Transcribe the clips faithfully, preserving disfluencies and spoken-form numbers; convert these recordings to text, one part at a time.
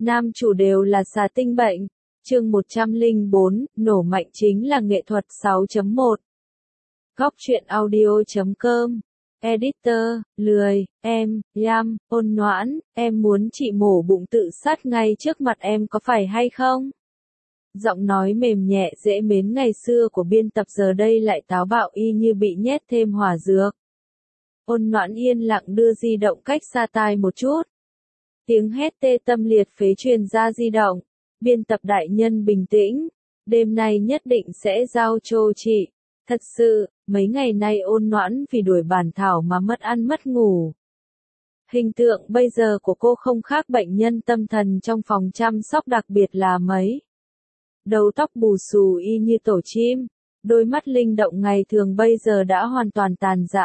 nam chủ đều là xà tinh bệnh. Chương một trăm lẻ bốn, nổ mạnh chính là nghệ thuật sáu chấm một. Góc truyện audio chấm com. Editor, lười, em, Yam, ôn noãn, em muốn chị mổ bụng tự sát ngay trước mặt em có phải hay không? Giọng nói mềm nhẹ dễ mến ngày xưa của biên tập giờ đây lại táo bạo y như bị nhét thêm hỏa dược. Ôn noãn yên lặng đưa di động cách xa tai một chút. Tiếng hét tê tâm liệt phế truyền ra di động. Biên tập đại nhân bình tĩnh. Đêm nay nhất định sẽ giao cho chị. Thật sự, mấy ngày nay ôn noãn vì đuổi bản thảo mà mất ăn mất ngủ. Hình tượng bây giờ của cô không khác bệnh nhân tâm thần trong phòng chăm sóc đặc biệt là mấy. Đầu tóc bù xù y như tổ chim, đôi mắt linh động ngày thường bây giờ đã hoàn toàn tàn rã.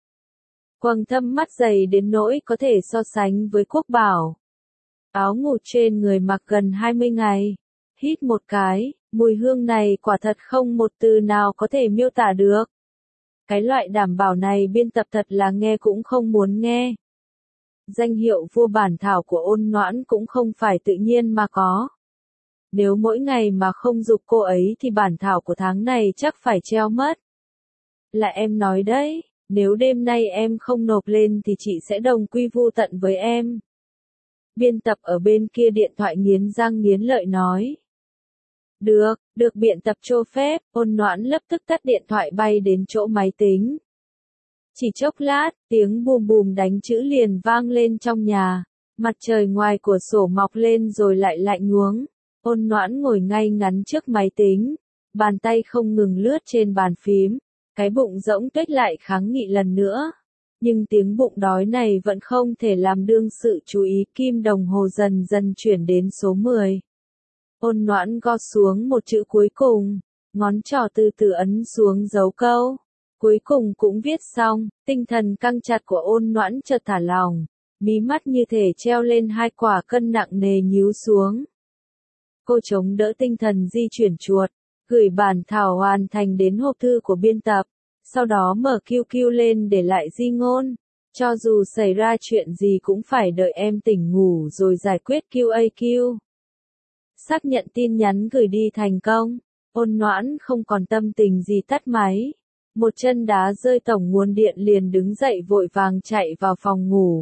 Quầng thâm mắt dày đến nỗi có thể so sánh với quốc bảo. Áo ngủ trên người mặc gần hai mươi ngày. Hít một cái, mùi hương này quả thật không một từ nào có thể miêu tả được. Cái loại đảm bảo này biên tập thật là nghe cũng không muốn nghe. Danh hiệu vua bản thảo của ôn noãn cũng không phải tự nhiên mà có. Nếu mỗi ngày mà không giục cô ấy thì bản thảo của tháng này chắc phải treo mất. Là em nói đấy, nếu đêm nay em không nộp lên thì chị sẽ đồng quy vu tận với em. Biên tập ở bên kia điện thoại nghiến răng nghiến lợi nói. Được, được biên tập cho phép, ôn noãn lập tức tắt điện thoại bay đến chỗ máy tính. Chỉ chốc lát, tiếng bùm bùm đánh chữ liền vang lên trong nhà. Mặt trời ngoài cửa sổ mọc lên rồi lại lạnh nhuống. Ôn noãn ngồi ngay ngắn trước máy tính. Bàn tay không ngừng lướt trên bàn phím. Cái bụng rỗng tuếch lại kháng nghị lần nữa. Nhưng tiếng bụng đói này vẫn không thể làm đương sự chú ý. Kim đồng hồ dần dần chuyển đến số mười. Ôn noãn gõ xuống một chữ cuối cùng. Ngón trỏ từ từ ấn xuống dấu câu. Cuối cùng cũng viết xong. Tinh thần căng chặt của ôn noãn chợt thả lỏng. Mí mắt như thể treo lên hai quả cân nặng nề nhíu xuống. Cô chống đỡ tinh thần di chuyển chuột. Gửi bản thảo hoàn thành đến hộp thư của biên tập. Sau đó mở quy quy lên để lại di ngôn. Cho dù xảy ra chuyện gì cũng phải đợi em tỉnh ngủ rồi giải quyết quy a quy. Xác nhận tin nhắn gửi đi thành công. Ôn noãn không còn tâm tình gì tắt máy. Một chân đá rơi tổng nguồn điện liền đứng dậy vội vàng chạy vào phòng ngủ.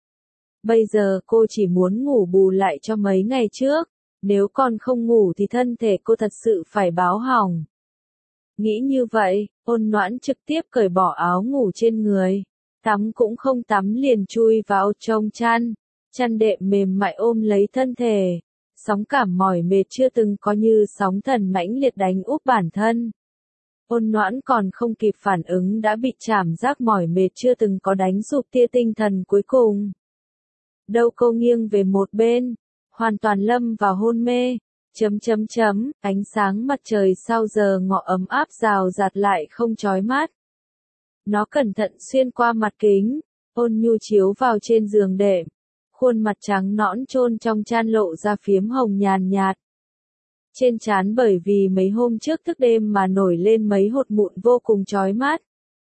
Bây giờ cô chỉ muốn ngủ bù lại cho mấy ngày trước. Nếu còn không ngủ thì thân thể cô thật sự phải báo hỏng. Nghĩ như vậy, ôn noãn trực tiếp cởi bỏ áo ngủ trên người. Tắm cũng không tắm liền chui vào trong chăn. Chăn đệm mềm mại ôm lấy thân thể. Sóng cảm mỏi mệt chưa từng có như sóng thần mãnh liệt đánh úp bản thân. Ôn noãn còn không kịp phản ứng đã bị cảm giác mỏi mệt chưa từng có đánh sụp tia tinh thần cuối cùng. Đầu cô nghiêng về một bên, hoàn toàn lâm vào hôn mê. Chấm chấm chấm, ánh sáng mặt trời sau giờ ngọ ấm áp rào rạt lại không chói mắt. Nó cẩn thận xuyên qua mặt kính, ôn nhu chiếu vào trên giường đệm. Khuôn mặt trắng nõn chôn trong chăn lộ ra phiếm hồng nhàn nhạt. Trên trán bởi vì mấy hôm trước thức đêm mà nổi lên mấy hột mụn vô cùng chói mắt.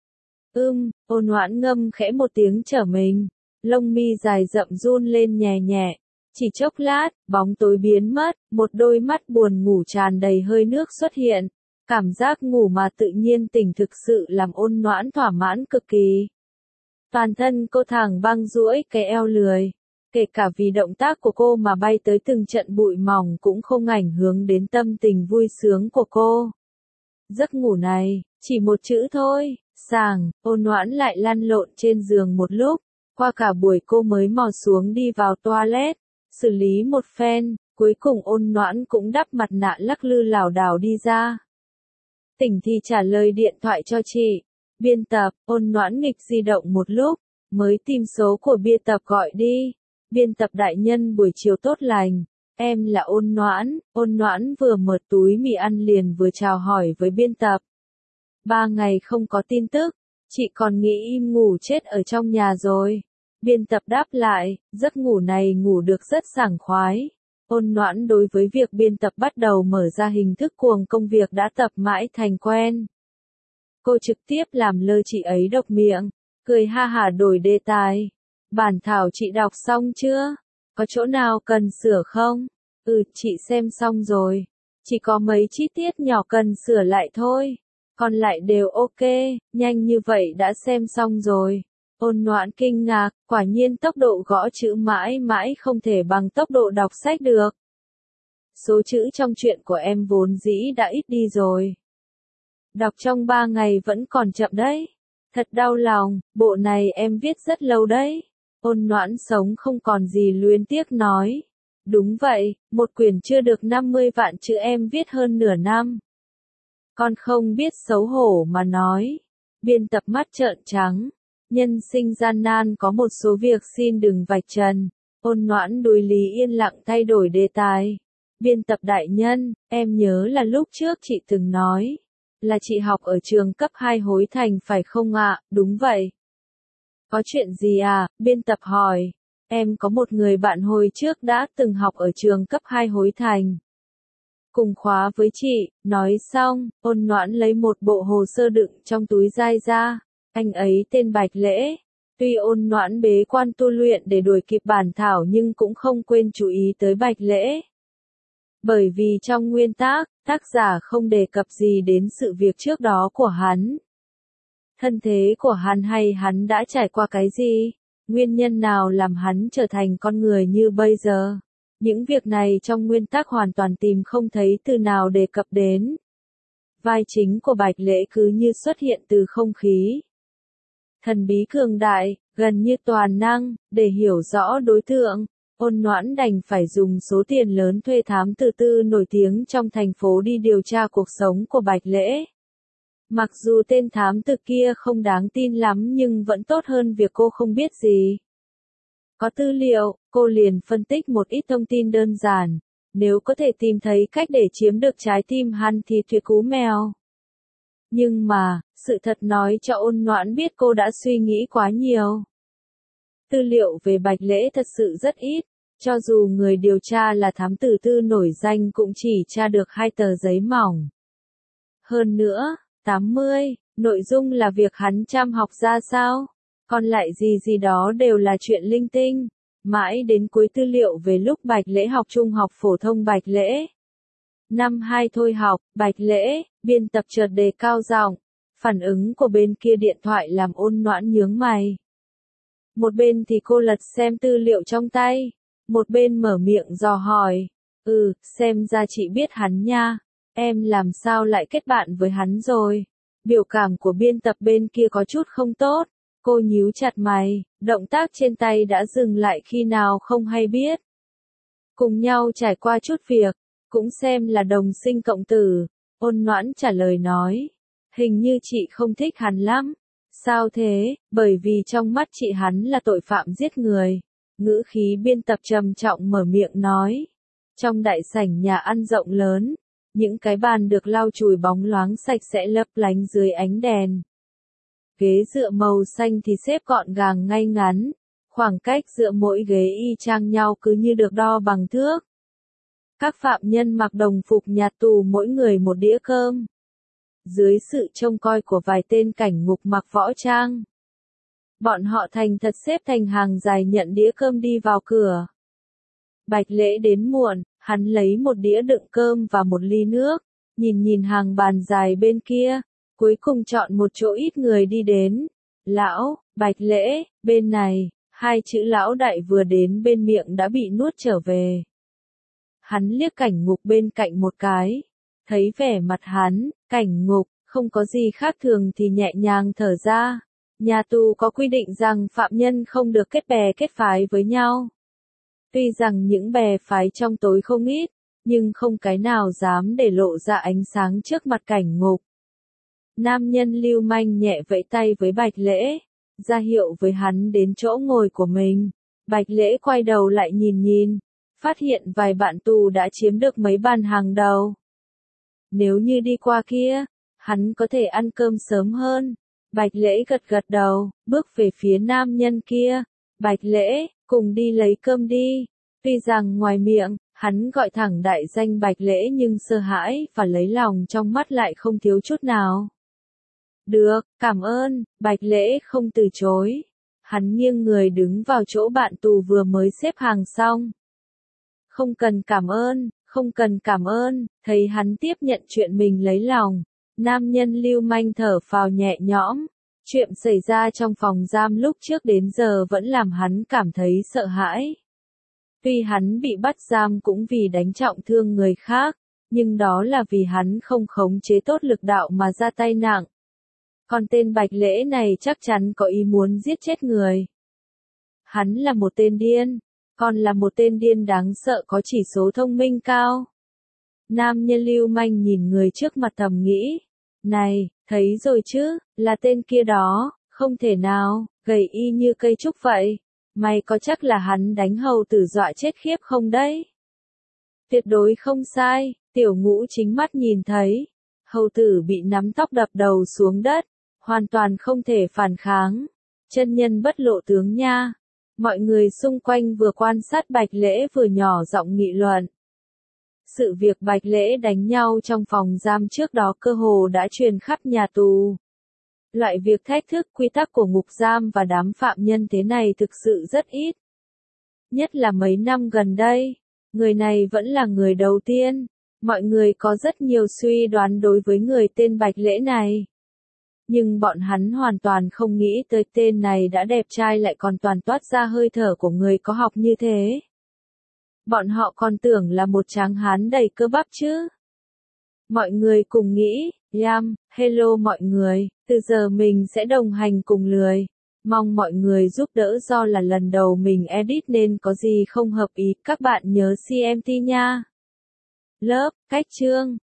Ưm, ôn noãn ngâm khẽ một tiếng trở mình. Lông mi dài rậm run lên nhẹ nhẹ. Chỉ chốc lát, bóng tối biến mất, một đôi mắt buồn ngủ tràn đầy hơi nước xuất hiện. Cảm giác ngủ mà tự nhiên tỉnh thực sự làm ôn noãn thỏa mãn cực kỳ. Toàn thân cô thẳng băng duỗi cái eo lười. Kể cả vì động tác của cô mà bay tới từng trận bụi mỏng cũng không ảnh hưởng đến tâm tình vui sướng của cô. Giấc ngủ này, chỉ một chữ thôi, sảng, ôn noãn lại lăn lộn trên giường một lúc. Qua cả buổi cô mới mò xuống đi vào toilet. Xử lý một phen, cuối cùng ôn noãn cũng đắp mặt nạ lắc lư lảo đảo đi ra. Tỉnh thì trả lời điện thoại cho chị. Biên tập, ôn noãn nghịch di động một lúc, mới tìm số của biên tập gọi đi. Biên tập đại nhân buổi chiều tốt lành, em là ôn noãn, ôn noãn vừa mở túi mì ăn liền vừa chào hỏi với biên tập. Ba ngày không có tin tức, chị còn nghĩ im ngủ chết ở trong nhà rồi. Biên tập đáp lại, giấc ngủ này ngủ được rất sảng khoái. Ôn noãn đối với việc biên tập bắt đầu mở ra hình thức cuồng công việc đã tập mãi thành quen. Cô trực tiếp làm lơ chị ấy độc miệng, cười ha hả đổi đề tài. Bản thảo chị đọc xong chưa? Có chỗ nào cần sửa không? Ừ, chị xem xong rồi. Chỉ có mấy chi tiết nhỏ cần sửa lại thôi. Còn lại đều ok, nhanh như vậy đã xem xong rồi. Ôn Noãn kinh ngạc, quả nhiên tốc độ gõ chữ mãi mãi không thể bằng tốc độ đọc sách được. Số chữ trong truyện của em vốn dĩ đã ít đi rồi. Đọc trong ba ngày vẫn còn chậm đấy. Thật đau lòng, bộ này em viết rất lâu đấy. Ôn Noãn sống không còn gì luyến tiếc nói. Đúng vậy, một quyển chưa được năm mươi vạn chữ em viết hơn nửa năm. Con không biết xấu hổ mà nói. Biên tập mắt trợn trắng. Nhân sinh gian nan có một số việc xin đừng vạch trần. Ôn Noãn đối lý yên lặng thay đổi đề tài. Biên tập đại nhân, em nhớ là lúc trước chị từng nói. Là chị học ở trường cấp hai Hối Thành phải không ạ? Đúng vậy. Có chuyện gì à? Biên tập hỏi. Em có một người bạn hồi trước đã từng học ở trường cấp hai Hối Thành. Cùng khóa với chị, nói xong, Ôn Noãn lấy một bộ hồ sơ đựng trong túi dai ra. Anh ấy tên Bạch Lễ. Tuy Ôn Noãn bế quan tu luyện để đuổi kịp bản thảo nhưng cũng không quên chú ý tới Bạch Lễ. Bởi vì trong nguyên tác, tác giả không đề cập gì đến sự việc trước đó của hắn. Thân thế của hắn hay hắn đã trải qua cái gì? Nguyên nhân nào làm hắn trở thành con người như bây giờ? Những việc này trong nguyên tác hoàn toàn tìm không thấy từ nào đề cập đến. Vai chính của Bạch Lễ cứ như xuất hiện từ không khí. Thần bí cường đại, gần như toàn năng, để hiểu rõ đối tượng. Ôn Noãn đành phải dùng số tiền lớn thuê thám tử tư nổi tiếng trong thành phố đi điều tra cuộc sống của Bạch Lễ. Mặc dù tên thám tử kia không đáng tin lắm nhưng vẫn tốt hơn việc cô không biết gì. Có tư liệu, cô liền phân tích một ít thông tin đơn giản. Nếu có thể tìm thấy cách để chiếm được trái tim hắn thì tuyệt cú mèo. Nhưng mà, sự thật nói cho Ôn Noãn biết cô đã suy nghĩ quá nhiều. Tư liệu về Bạch Lễ thật sự rất ít, cho dù người điều tra là thám tử tư nổi danh cũng chỉ tra được hai tờ giấy mỏng. Hơn nữa, tám mươi, nội dung là việc hắn chăm học ra sao, còn lại gì gì đó đều là chuyện linh tinh. Mãi đến cuối tư liệu về lúc Bạch Lễ học trung học phổ thông Bạch Lễ. Năm hai thôi học, Bạch Lễ, biên tập chợt đề cao giọng. Phản ứng của bên kia điện thoại làm Ôn Noãn nhướng mày. Một bên thì cô lật xem tư liệu trong tay, một bên mở miệng dò hỏi. Ừ, xem ra chị biết hắn nha, em làm sao lại kết bạn với hắn rồi? Biểu cảm của biên tập bên kia có chút không tốt, cô nhíu chặt mày, động tác trên tay đã dừng lại khi nào không hay biết. Cùng nhau trải qua chút việc, cũng xem là đồng sinh cộng tử, Ôn Noãn trả lời nói. Hình như chị không thích hắn lắm. Sao thế? Bởi vì trong mắt chị hắn là tội phạm giết người. Ngữ khí biên tập trầm trọng mở miệng nói. Trong đại sảnh nhà ăn rộng lớn, những cái bàn được lau chùi bóng loáng sạch sẽ lấp lánh dưới ánh đèn. Ghế dựa màu xanh thì xếp gọn gàng ngay ngắn, khoảng cách giữa mỗi ghế y chang nhau cứ như được đo bằng thước. Các phạm nhân mặc đồng phục nhà tù mỗi người một đĩa cơm. Dưới sự trông coi của vài tên cảnh ngục mặc võ trang. Bọn họ thành thật xếp thành hàng dài nhận đĩa cơm đi vào cửa. Bạch Lễ đến muộn, hắn lấy một đĩa đựng cơm và một ly nước, nhìn nhìn hàng bàn dài bên kia, cuối cùng chọn một chỗ ít người đi đến. Lão, Bạch Lễ, bên này, hai chữ lão đại vừa đến bên miệng đã bị nuốt trở về. Hắn liếc cảnh ngục bên cạnh một cái. Thấy vẻ mặt hắn, cảnh ngục, không có gì khác thường thì nhẹ nhàng thở ra. Nhà tù có quy định rằng phạm nhân không được kết bè kết phái với nhau. Tuy rằng những bè phái trong tối không ít, nhưng không cái nào dám để lộ ra ánh sáng trước mặt cảnh ngục. Nam nhân lưu manh nhẹ vẫy tay với Bạch Lễ, ra hiệu với hắn đến chỗ ngồi của mình. Bạch Lễ quay đầu lại nhìn nhìn, phát hiện vài bạn tù đã chiếm được mấy bàn hàng đầu. Nếu như đi qua kia, hắn có thể ăn cơm sớm hơn. Bạch Lễ gật gật đầu, bước về phía nam nhân kia. Bạch Lễ, cùng đi lấy cơm đi. Tuy rằng ngoài miệng, hắn gọi thẳng đại danh Bạch Lễ nhưng sợ hãi và lấy lòng trong mắt lại không thiếu chút nào. Được, cảm ơn, Bạch Lễ không từ chối. Hắn nghiêng người đứng vào chỗ bạn tù vừa mới xếp hàng xong. Không cần cảm ơn, không cần cảm ơn, thấy hắn tiếp nhận chuyện mình lấy lòng. Nam nhân lưu manh thở phào nhẹ nhõm. Chuyện xảy ra trong phòng giam lúc trước đến giờ vẫn làm hắn cảm thấy sợ hãi. Tuy hắn bị bắt giam cũng vì đánh trọng thương người khác, nhưng đó là vì hắn không khống chế tốt lực đạo mà ra tay nặng. Còn tên Bạch Lễ này chắc chắn có ý muốn giết chết người. Hắn là một tên điên, còn là một tên điên đáng sợ có chỉ số thông minh cao. Nam nhân lưu manh nhìn người trước mặt thầm nghĩ. Này, thấy rồi chứ, là tên kia đó, không thể nào, gầy y như cây trúc vậy. Mày có chắc là hắn đánh hầu tử dọa chết khiếp không đấy? Tuyệt đối không sai, tiểu ngũ chính mắt nhìn thấy. Hầu tử bị nắm tóc đập đầu xuống đất, hoàn toàn không thể phản kháng. Chân nhân bất lộ tướng nha. Mọi người xung quanh vừa quan sát Bạch Lễ vừa nhỏ giọng nghị luận. Sự việc Bạch Lễ đánh nhau trong phòng giam trước đó cơ hồ đã truyền khắp nhà tù. Loại việc thách thức quy tắc của ngục giam và đám phạm nhân thế này thực sự rất ít. Nhất là mấy năm gần đây, người này vẫn là người đầu tiên. Mọi người có rất nhiều suy đoán đối với người tên Bạch Lễ này. Nhưng bọn hắn hoàn toàn không nghĩ tới tên này đã đẹp trai lại còn toàn toát ra hơi thở của người có học như thế. Bọn họ còn tưởng là một tráng hán đầy cơ bắp chứ. Mọi người cùng nghĩ, yam, hello mọi người, từ giờ mình sẽ đồng hành cùng lười. Mong mọi người giúp đỡ do là lần đầu mình edit nên có gì không hợp ý, các bạn nhớ xê em tê nha. Lớp, cách chương.